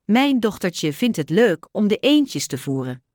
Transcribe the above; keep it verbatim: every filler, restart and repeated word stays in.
Mijn dochtertje vindt het leuk om de eendjes te voeren.